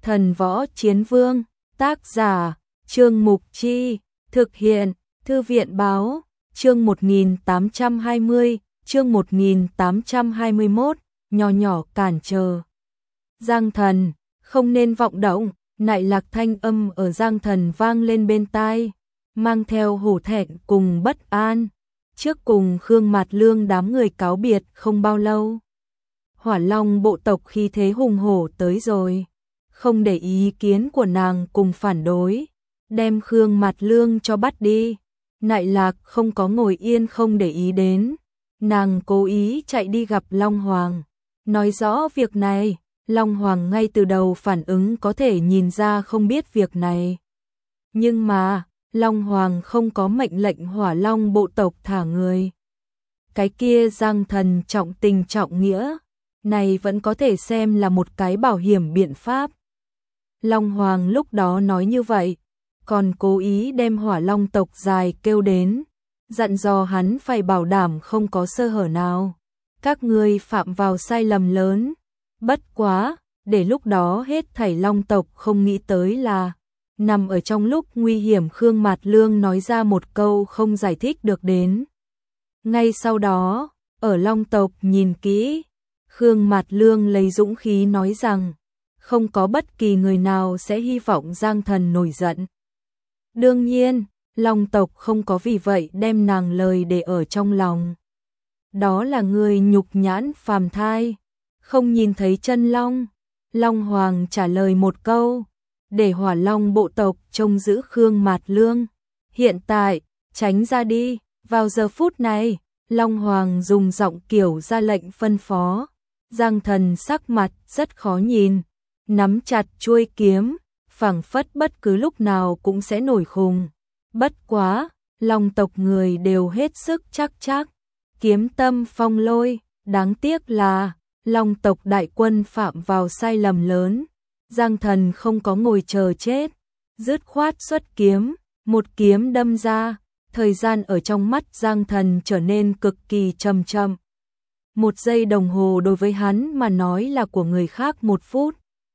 Thần Võ Chiến Vương, tác giả, Trương Mục Chi, thực hiện, Thư viện Báo, chương 1820, chương 1821, nhỏ nhỏ cản trở. Giang Thần, không nên vọng động, nại lạc thanh âm ở Giang Thần vang lên bên tai, mang theo hổ thẹn cùng bất an. Trước cùng Khương Mạt Lương đám người cáo biệt không bao lâu. Hỏa Long bộ tộc khi thế hùng hổ tới rồi, không để ý kiến của nàng cùng phản đối, đem Khương Mạt Lương cho bắt đi. Nại lạc không có ngồi yên không để ý đến, nàng cố ý chạy đi gặp Long Hoàng, nói rõ việc này. Long Hoàng ngay từ đầu phản ứng có thể nhìn ra không biết việc này. Nhưng mà, Long Hoàng không có mệnh lệnh Hỏa Long bộ tộc thả người. Cái kia Giang Thần trọng tình trọng nghĩa, này vẫn có thể xem là một cái bảo hiểm biện pháp. Long Hoàng lúc đó nói như vậy, còn cố ý đem Hỏa Long tộc dài kêu đến, dặn dò hắn phải bảo đảm không có sơ hở nào. Các ngươi phạm vào sai lầm lớn. Bất quá, để lúc đó hết thảy Long tộc không nghĩ tới là, nằm ở trong lúc nguy hiểm Khương Mạt Lương nói ra một câu không giải thích được đến. Ngay sau đó, ở Long tộc nhìn kỹ, Khương Mạt Lương lấy dũng khí nói rằng, không có bất kỳ người nào sẽ hy vọng Giang Thần nổi giận. Đương nhiên, Long tộc không có vì vậy đem nàng lời để ở trong lòng. Đó là người nhục nhãn phàm thai, không nhìn thấy chân long. Long Hoàng trả lời một câu, để Hỏa Long bộ tộc trông giữ Khương Mạt Lương. Hiện tại, tránh ra đi. Vào giờ phút này, Long Hoàng dùng giọng kiểu ra lệnh phân phó. Giang Thần sắc mặt rất khó nhìn, nắm chặt chuôi kiếm, phảng phất bất cứ lúc nào cũng sẽ nổi khùng. Bất quá, Long tộc người đều hết sức chắc chắc, kiếm tâm phong lôi. Đáng tiếc là Long tộc đại quân phạm vào sai lầm lớn. Giang Thần không có ngồi chờ chết, dứt khoát xuất kiếm, một kiếm đâm ra. Thời gian ở trong mắt Giang Thần trở nên cực kỳ chậm chậm. Một giây đồng hồ đối với hắn mà nói là của người khác một phút.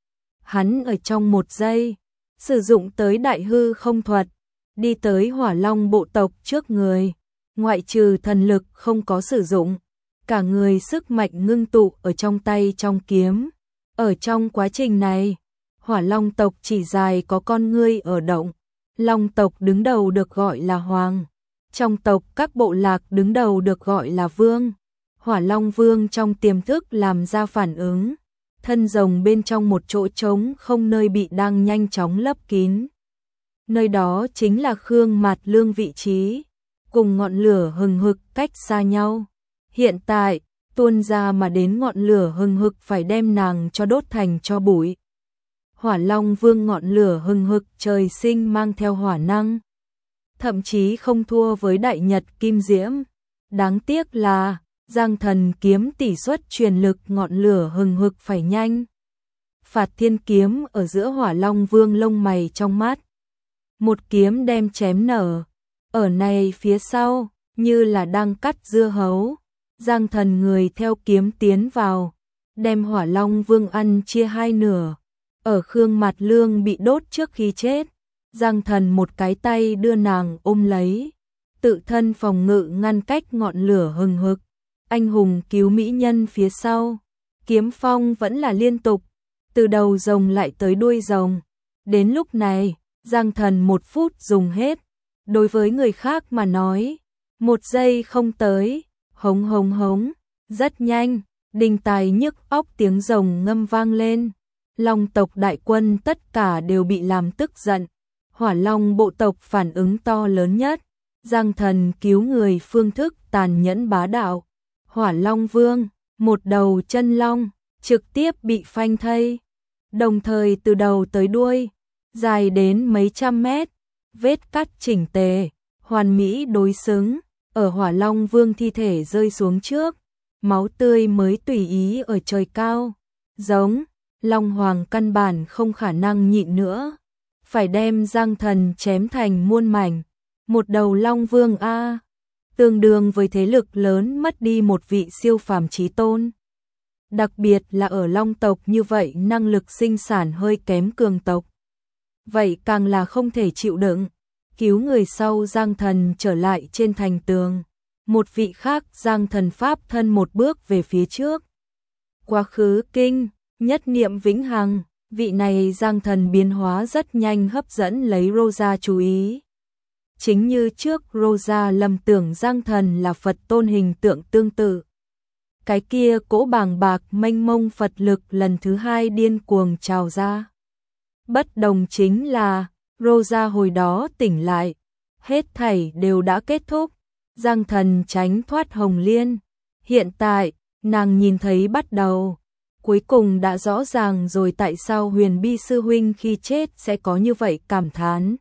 Hắn ở trong một giây, sử dụng tới đại hư không thuật, đi tới Hỏa Long bộ tộc trước người, ngoại trừ thần lực không có sử dụng. Cả người sức mạnh ngưng tụ ở trong tay trong kiếm. Ở trong quá trình này, Hỏa Long tộc chỉ dài có con ngươi ở động. Long tộc đứng đầu được gọi là Hoàng. Trong tộc các bộ lạc đứng đầu được gọi là Vương. Hỏa Long Vương trong tiềm thức làm ra phản ứng. Thân rồng bên trong một chỗ trống không nơi bị đang nhanh chóng lấp kín. Nơi đó chính là Khương Mạt Lương vị trí, cùng ngọn lửa hừng hực cách xa nhau. Hiện tại, tuôn ra mà đến ngọn lửa hừng hực phải đem nàng cho đốt thành tro bụi. Hỏa Long Vương ngọn lửa hừng hực trời sinh mang theo hỏa năng, thậm chí không thua với Đại Nhật Kim Diễm. Đáng tiếc là Giang Thần kiếm tỷ suất truyền lực ngọn lửa hừng hực phải nhanh. Phạt Thiên kiếm ở giữa Hỏa Long Vương lông mày trong mắt, một kiếm đem chém nở. Ở này phía sau, như là đang cắt dưa hấu. Giang Thần người theo kiếm tiến vào, đem Hỏa Long Vương ăn chia hai nửa. Ở Khương Mạt Lương bị đốt trước khi chết, Giang Thần một cái tay đưa nàng ôm lấy, tự thân phòng ngự ngăn cách ngọn lửa hừng hực. Anh hùng cứu mỹ nhân phía sau, kiếm phong vẫn là liên tục, từ đầu rồng lại tới đuôi rồng. Đến lúc này, Giang Thần một phút dùng hết, đối với người khác mà nói, một giây không tới. Hống hống hống, rất nhanh, đinh tai nhức óc tiếng rồng ngâm vang lên. Long tộc đại quân tất cả đều bị làm tức giận. Hỏa Long bộ tộc phản ứng to lớn nhất. Giang Thần cứu người phương thức tàn nhẫn bá đạo. Hỏa Long Vương, một đầu chân long, trực tiếp bị phanh thây. Đồng thời từ đầu tới đuôi, dài đến mấy trăm mét, vết cắt chỉnh tề, hoàn mỹ đối xứng. Ở Hỏa Long Vương thi thể rơi xuống trước, máu tươi mới tùy ý ở trời cao. Giống, Long Hoàng căn bản không khả năng nhịn nữa, phải đem Giang Thần chém thành muôn mảnh. Một đầu Long Vương a, tương đương với thế lực lớn mất đi một vị siêu phàm chí tôn. đặc biệt là ở long tộc như vậy năng lực sinh sản hơi kém cường tộc. Vậy càng là không thể chịu đựng. Cứu người sau Giang Thần trở lại trên thành tường. Một vị khác Giang Thần pháp thân một bước về phía trước. Quá khứ kinh, nhất niệm vĩnh hằng, vị này Giang Thần biến hóa rất nhanh hấp dẫn lấy Rosa chú ý. Chính như trước Rosa lầm tưởng Giang Thần là Phật tôn hình tượng tương tự. Cái kia cỗ bàng bạc mênh mông Phật lực lần thứ hai điên cuồng trào ra. Bất đồng chính là, Rosa hồi đó tỉnh lại, hết thảy đều đã kết thúc, Giang Thần tránh thoát Hồng Liên. Hiện tại, nàng nhìn thấy bắt đầu, cuối cùng đã rõ ràng rồi tại sao Huyền Bi sư huynh khi chết sẽ có như vậy cảm thán.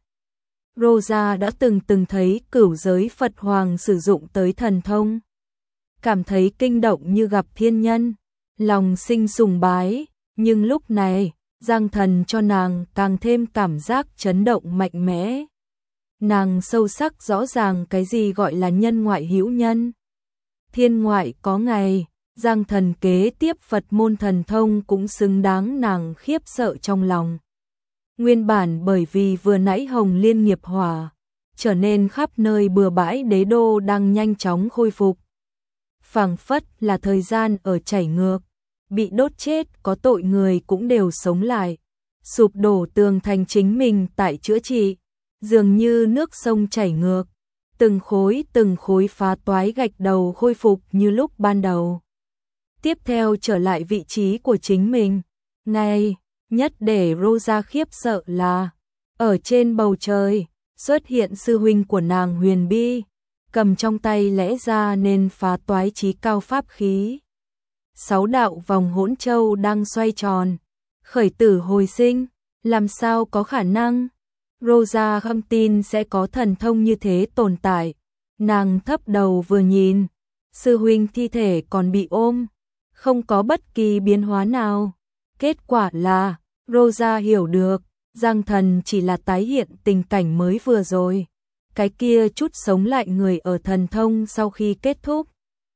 Rosa đã từng thấy cửu giới Phật Hoàng sử dụng tới thần thông. Cảm thấy kinh động như gặp thiên nhân, lòng sinh sùng bái, nhưng lúc này, Giang Thần cho nàng càng thêm cảm giác chấn động mạnh mẽ. Nàng sâu sắc rõ ràng cái gì gọi là nhân ngoại hữu nhân. Thiên ngoại có ngày, Giang Thần kế tiếp Phật môn thần thông cũng xứng đáng nàng khiếp sợ trong lòng. Nguyên bản bởi vì vừa nãy Hồng Liên nghiệp hỏa, trở nên khắp nơi bừa bãi đế đô đang nhanh chóng khôi phục. Phảng phất là thời gian ở chảy ngược, bị đốt chết có tội người cũng đều sống lại, sụp đổ tường thành chính mình tại chữa trị, dường như nước sông chảy ngược, từng khối phá toái gạch đầu khôi phục như lúc ban đầu. Tiếp theo trở lại vị trí của chính mình, ngay nhất để Rosa khiếp sợ là, ở trên bầu trời, xuất hiện sư huynh của nàng Huyền Bi, cầm trong tay lẽ ra nên phá toái chí cao pháp khí. 6 đạo vòng hỗn châu đang xoay tròn, khởi tử hồi sinh, làm sao có khả năng? Rosa không tin sẽ có thần thông như thế tồn tại. Nàng thấp đầu vừa nhìn, sư huynh thi thể còn bị ôm, không có bất kỳ biến hóa nào. Kết quả là, Rosa hiểu được, Giang Thần chỉ là tái hiện tình cảnh mới vừa rồi. Cái kia chút sống lại người ở thần thông sau khi kết thúc,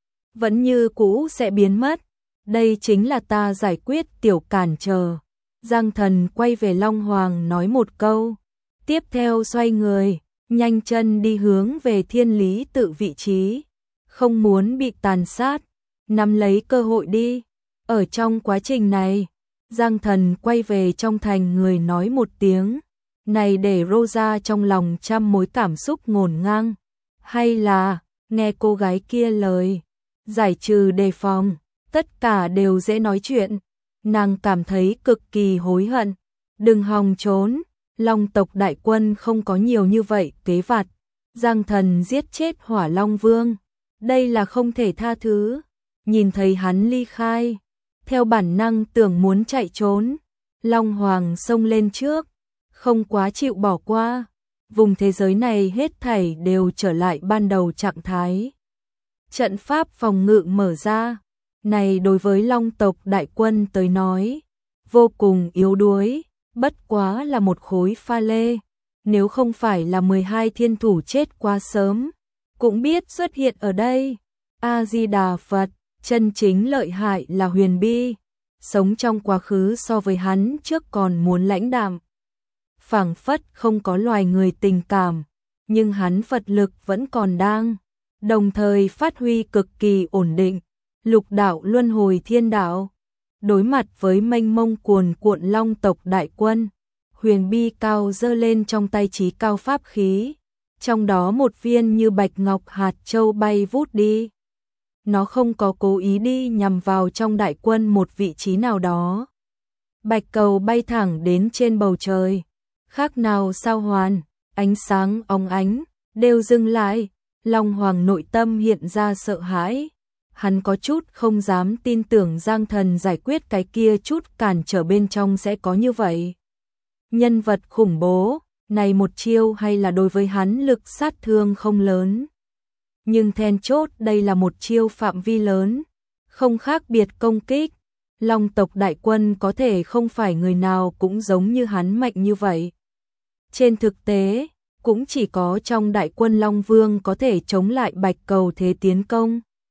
vẫn như cũ sẽ biến mất. Đây chính là ta giải quyết tiểu cản trở. Giang Thần quay về Long Hoàng nói một câu, tiếp theo xoay người, nhanh chân đi hướng về Thiên Lý tự vị trí, không muốn bị tàn sát, nắm lấy cơ hội đi. Ở trong quá trình này, Giang Thần quay về trong thành người nói một tiếng, này để Rosa trong lòng trăm mối cảm xúc ngổn ngang, hay là nghe cô gái kia lời, giải trừ đề phòng, tất cả đều dễ nói chuyện. Nàng cảm thấy cực kỳ hối hận, đừng hòng trốn, Long tộc đại quân không có nhiều như vậy kế vặt. Giang Thần giết chết Hỏa Long Vương, đây là không thể tha thứ. Nhìn thấy hắn ly khai, theo bản năng tưởng muốn chạy trốn, Long Hoàng xông lên trước, không quá chịu bỏ qua. Vùng thế giới này hết thảy đều trở lại ban đầu trạng thái. Trận pháp phòng ngự mở ra, này đối với Long tộc đại quân tới nói, vô cùng yếu đuối, bất quá là một khối pha lê. Nếu không phải là 12 thiên thủ chết quá sớm, cũng biết xuất hiện ở đây. A-di-đà Phật, chân chính lợi hại là Huyền Bi, sống trong quá khứ so với hắn trước còn muốn lãnh đạm. Phảng phất không có loài người tình cảm, nhưng hắn Phật lực vẫn còn đang, đồng thời phát huy cực kỳ ổn định. Lục đạo luân hồi thiên đạo, đối mặt với mênh mông cuồn cuộn Long tộc đại quân, Huyền Bi cao giơ lên trong tay chí cao pháp khí, trong đó một viên như bạch ngọc hạt châu bay vút đi. Nó không có cố ý đi nhằm vào trong đại quân một vị trí nào đó. Bạch cầu bay thẳng đến trên bầu trời, khác nào sao hoàn, ánh sáng óng ánh, đều dừng lại. Long Hoàng nội tâm hiện ra sợ hãi. Hắn có chút không dám tin tưởng Giang Thần giải quyết cái kia chút cản trở bên trong sẽ có như vậy. Nhân vật khủng bố, này một chiêu hay là đối với hắn lực sát thương không lớn. Nhưng then chốt đây là một chiêu phạm vi lớn, không khác biệt công kích. Long tộc đại quân có thể không phải người nào cũng giống như hắn mạnh như vậy. Trên thực tế, cũng chỉ có trong đại quân Long Vương có thể chống lại bạch cầu thế tiến công.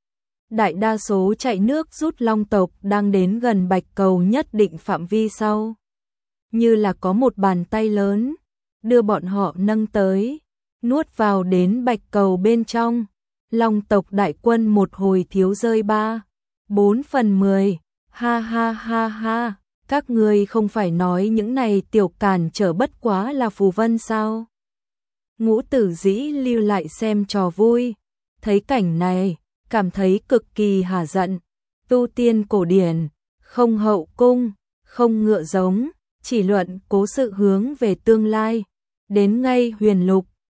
đại đa số chạy nước rút long tộc đang đến gần bạch cầu nhất định phạm vi sau. Như là có một bàn tay lớn, đưa bọn họ nâng tới, nuốt vào đến bạch cầu bên trong. Long tộc đại quân một hồi thiếu rơi 3/4, ha ha ha ha, các ngươi không phải nói những này tiểu cản trở bất quá là phù vân sao? Ngũ Tử Dĩ lưu lại xem trò vui, thấy cảnh này, cảm thấy cực kỳ hả giận. Tu tiên cổ điển, không hậu cung, không ngựa giống, chỉ luận cố sự hướng về tương lai. Đến ngay huyền lục,